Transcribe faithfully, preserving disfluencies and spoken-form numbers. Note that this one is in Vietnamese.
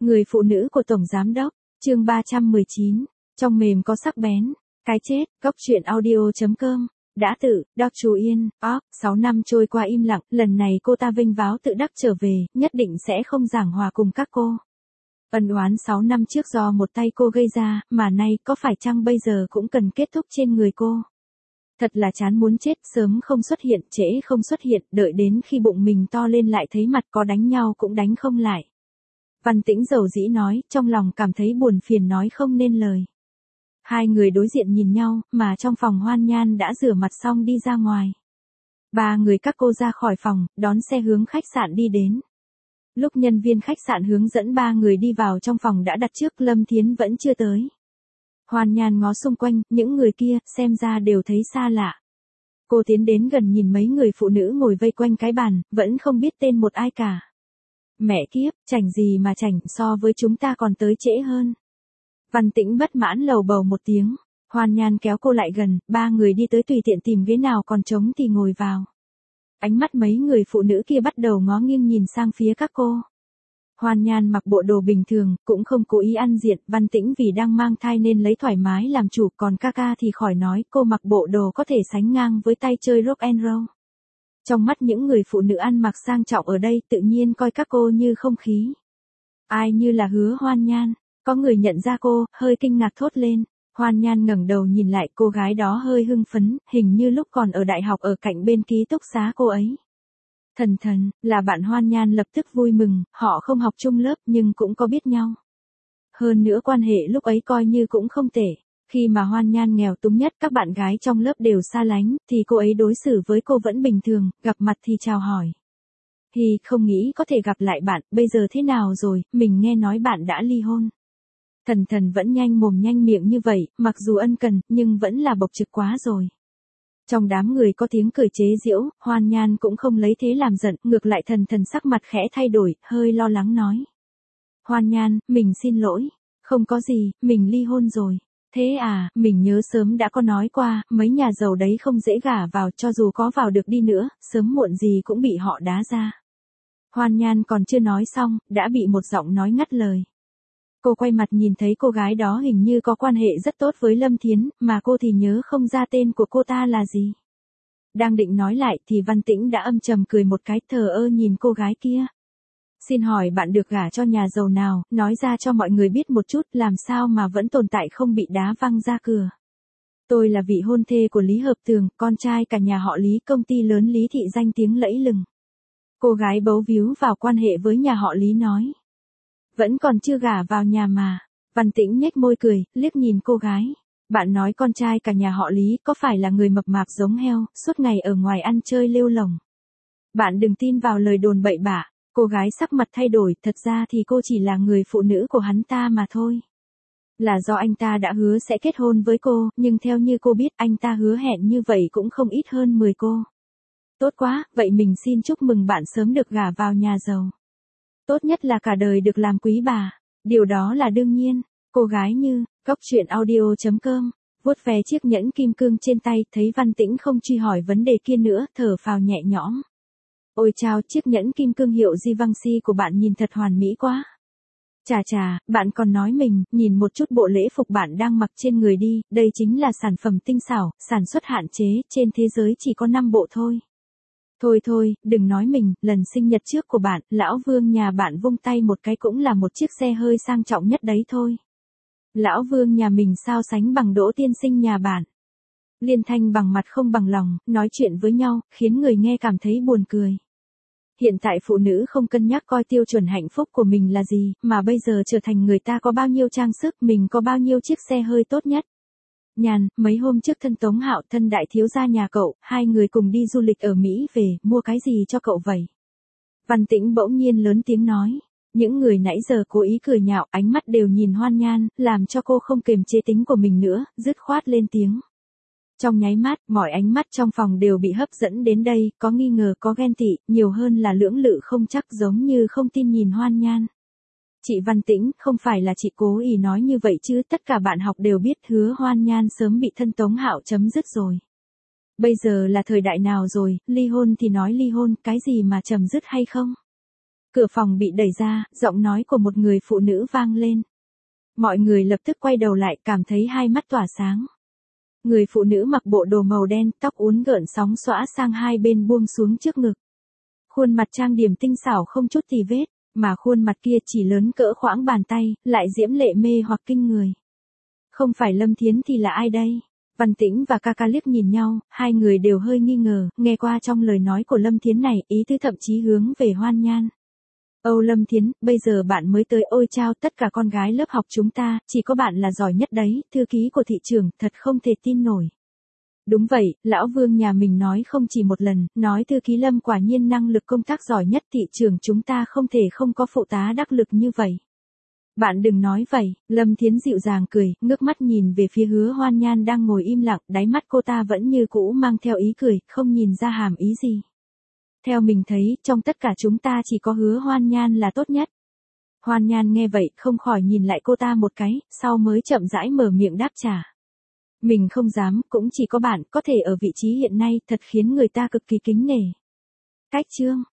Người phụ nữ của Tổng Giám Đốc, chương ba trăm mười chín, trong mềm có sắc bén, cái chết, góc truyện audio.com, đã tự, đọc chú yên, óc, sáu năm trôi qua im lặng, lần này cô ta vinh váo tự đắc trở về, nhất định sẽ không giảng hòa cùng các cô. Ân oán sáu năm trước do một tay cô gây ra, mà nay có phải chăng bây giờ cũng cần kết thúc trên người cô. Thật là chán muốn chết, sớm không xuất hiện, trễ không xuất hiện, đợi đến khi bụng mình to lên lại thấy mặt có đánh nhau cũng đánh không lại. Văn Tĩnh dầu dĩ nói, trong lòng cảm thấy buồn phiền nói không nên lời. Hai người đối diện nhìn nhau, mà trong phòng Hoan Nhan đã rửa mặt xong đi ra ngoài. Ba người các cô ra khỏi phòng, đón xe hướng khách sạn đi đến. Lúc nhân viên khách sạn hướng dẫn ba người đi vào trong phòng đã đặt trước, Lâm Thiến vẫn chưa tới. Hoan Nhan ngó xung quanh, những người kia, xem ra đều thấy xa lạ. Cô tiến đến gần nhìn mấy người phụ nữ ngồi vây quanh cái bàn, vẫn không biết tên một ai cả. Mẹ kiếp, chảnh gì mà chảnh, so với chúng ta còn tới trễ hơn. Văn Tĩnh bất mãn lầu bầu một tiếng. Hoan Nhan kéo cô lại gần, ba người đi tới tùy tiện tìm ghế nào còn trống thì ngồi vào. Ánh mắt mấy người phụ nữ kia bắt đầu ngó nghiêng nhìn sang phía các cô. Hoan Nhan mặc bộ đồ bình thường, cũng không cố ý ăn diện, Văn Tĩnh vì đang mang thai nên lấy thoải mái làm chủ, còn ca ca thì khỏi nói, cô mặc bộ đồ có thể sánh ngang với tay chơi rock and roll. Trong mắt những người phụ nữ ăn mặc sang trọng ở đây tự nhiên coi các cô như không khí. Ai như là Hứa Hoan Nhan, có người nhận ra cô, hơi kinh ngạc thốt lên. Hoan Nhan ngẩng đầu nhìn lại, cô gái đó hơi hưng phấn, hình như lúc còn ở đại học ở cạnh bên ký túc xá cô ấy. Thần Thần, là bạn Hoan Nhan lập tức vui mừng, họ không học chung lớp nhưng cũng có biết nhau. Hơn nữa quan hệ lúc ấy coi như cũng không tệ. Khi mà Hoan Nhan nghèo túng nhất, các bạn gái trong lớp đều xa lánh, thì cô ấy đối xử với cô vẫn bình thường, gặp mặt thì chào hỏi. Hi, không nghĩ có thể gặp lại bạn, bây giờ thế nào rồi, mình nghe nói bạn đã ly hôn. Thần Thần vẫn nhanh mồm nhanh miệng như vậy, mặc dù ân cần, nhưng vẫn là bộc trực quá rồi. Trong đám người có tiếng cười chế giễu, Hoan Nhan cũng không lấy thế làm giận, ngược lại Thần Thần sắc mặt khẽ thay đổi, hơi lo lắng nói. Hoan Nhan, mình xin lỗi, không có gì, mình ly hôn rồi. Thế à, mình nhớ sớm đã có nói qua, mấy nhà giàu đấy không dễ gả vào, cho dù có vào được đi nữa, sớm muộn gì cũng bị họ đá ra. Hoan Nhan còn chưa nói xong, đã bị một giọng nói ngắt lời. Cô quay mặt nhìn thấy cô gái đó hình như có quan hệ rất tốt với Lâm Thiến, mà cô thì nhớ không ra tên của cô ta là gì. Đang định nói lại thì Văn Tĩnh đã âm trầm cười một cái, thờ ơ nhìn cô gái kia. Xin hỏi bạn được gả cho nhà giàu nào, nói ra cho mọi người biết một chút, làm sao mà vẫn tồn tại không bị đá văng ra cửa. Tôi là vị hôn thê của Lý Hợp Tường, con trai cả nhà họ Lý, công ty lớn Lý Thị danh tiếng lẫy lừng. Cô gái bấu víu vào quan hệ với nhà họ Lý nói. Vẫn còn chưa gả vào nhà mà. Văn Tĩnh nhếch môi cười, liếc nhìn cô gái. Bạn nói con trai cả nhà họ Lý có phải là người mập mạp giống heo, suốt ngày ở ngoài ăn chơi lêu lổng. Bạn đừng tin vào lời đồn bậy bạ. Cô gái sắc mặt thay đổi, thật ra thì cô chỉ là người phụ nữ của hắn ta mà thôi. Là do anh ta đã hứa sẽ kết hôn với cô, nhưng theo như cô biết anh ta hứa hẹn như vậy cũng không ít hơn mười cô. Tốt quá, vậy mình xin chúc mừng bạn sớm được gả vào nhà giàu. Tốt nhất là cả đời được làm quý bà, điều đó là đương nhiên. Cô gái như, góc truyện audio.com, vuốt ve chiếc nhẫn kim cương trên tay, thấy Văn Tĩnh không truy hỏi vấn đề kia nữa, thở phào nhẹ nhõm. Ôi chao, chiếc nhẫn kim cương hiệu Givenchy của bạn nhìn thật hoàn mỹ quá. Chà chà, bạn còn nói mình, nhìn một chút bộ lễ phục bạn đang mặc trên người đi, đây chính là sản phẩm tinh xảo, sản xuất hạn chế, trên thế giới chỉ có năm bộ thôi. Thôi thôi, đừng nói mình, lần sinh nhật trước của bạn, lão Vương nhà bạn vung tay một cái cũng là một chiếc xe hơi sang trọng nhất đấy thôi. Lão Vương nhà mình sao sánh bằng Đỗ tiên sinh nhà bạn. Liên Thanh bằng mặt không bằng lòng, nói chuyện với nhau, khiến người nghe cảm thấy buồn cười. Hiện tại phụ nữ không cân nhắc coi tiêu chuẩn hạnh phúc của mình là gì, mà bây giờ trở thành người ta có bao nhiêu trang sức, mình có bao nhiêu chiếc xe hơi tốt nhất. Nhàn, mấy hôm trước thân Tống Hạo, thân đại thiếu gia nhà cậu, hai người cùng đi du lịch ở Mỹ về, mua cái gì cho cậu vậy? Văn Tĩnh bỗng nhiên lớn tiếng nói. Những người nãy giờ cố ý cười nhạo, ánh mắt đều nhìn Hoan Nhan, làm cho cô không kiềm chế tính của mình nữa, dứt khoát lên tiếng. Trong nháy mắt, mọi ánh mắt trong phòng đều bị hấp dẫn đến đây, có nghi ngờ, có ghen tị, nhiều hơn là lưỡng lự không chắc, giống như không tin nhìn Hoan Nhan. Chị Văn Tĩnh, không phải là chị cố ý nói như vậy chứ, tất cả bạn học đều biết Hứa Hoan Nhan sớm bị thân Tống Hạo chấm dứt rồi. Bây giờ là thời đại nào rồi, ly hôn thì nói ly hôn, cái gì mà chấm dứt hay không? Cửa phòng bị đẩy ra, giọng nói của một người phụ nữ vang lên. Mọi người lập tức quay đầu lại, cảm thấy hai mắt tỏa sáng. Người phụ nữ mặc bộ đồ màu đen, tóc uốn gợn sóng xõa sang hai bên buông xuống trước ngực. Khuôn mặt trang điểm tinh xảo không chút tì vết, mà khuôn mặt kia chỉ lớn cỡ khoãng bàn tay, lại diễm lệ mê hoặc kinh người. Không phải Lâm Thiến thì là ai đây? Văn Tĩnh và ca ca liếc nhìn nhau, hai người đều hơi nghi ngờ, nghe qua trong lời nói của Lâm Thiến này, ý tứ thậm chí hướng về Hoan Nhan. Âu Lâm Thiến, bây giờ bạn mới tới, ôi chao, tất cả con gái lớp học chúng ta, chỉ có bạn là giỏi nhất đấy, thư ký của thị trưởng, thật không thể tin nổi. Đúng vậy, lão Vương nhà mình nói không chỉ một lần, nói thư ký Lâm quả nhiên năng lực công tác giỏi nhất, thị trưởng chúng ta không thể không có phụ tá đắc lực như vậy. Bạn đừng nói vậy, Lâm Thiến dịu dàng cười, ngước mắt nhìn về phía Hứa Hoan Nhan đang ngồi im lặng, đáy mắt cô ta vẫn như cũ mang theo ý cười, không nhìn ra hàm ý gì. Theo mình thấy, trong tất cả chúng ta chỉ có Hứa Hoan Nhan là tốt nhất. Hoan Nhan nghe vậy, không khỏi nhìn lại cô ta một cái, sau mới chậm rãi mở miệng đáp trả. Mình không dám, cũng chỉ có bạn có thể ở vị trí hiện nay, thật khiến người ta cực kỳ kính nể. Cách chương